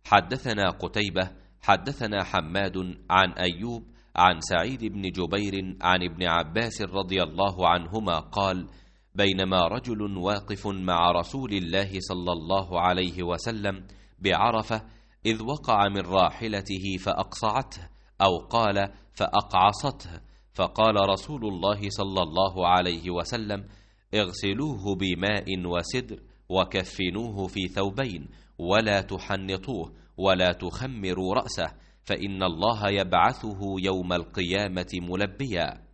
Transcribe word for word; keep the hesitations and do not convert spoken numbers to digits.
حدثنا قتيبة حدثنا حماد عن أيوب عن سعيد بن جبير عن ابن عباس رضي الله عنهما قال: بينما رجل واقف مع رسول الله صلى الله عليه وسلم بعرفة إذ وقع من راحلته فأقصعته، أو قال فأقعصته، فقال رسول الله صلى الله عليه وسلم: اغسلوه بماء وسدر وكفنوه في ثوبين، ولا تحنطوه ولا تخمروا رأسه، فإن الله يبعثه يوم القيامة ملبيا.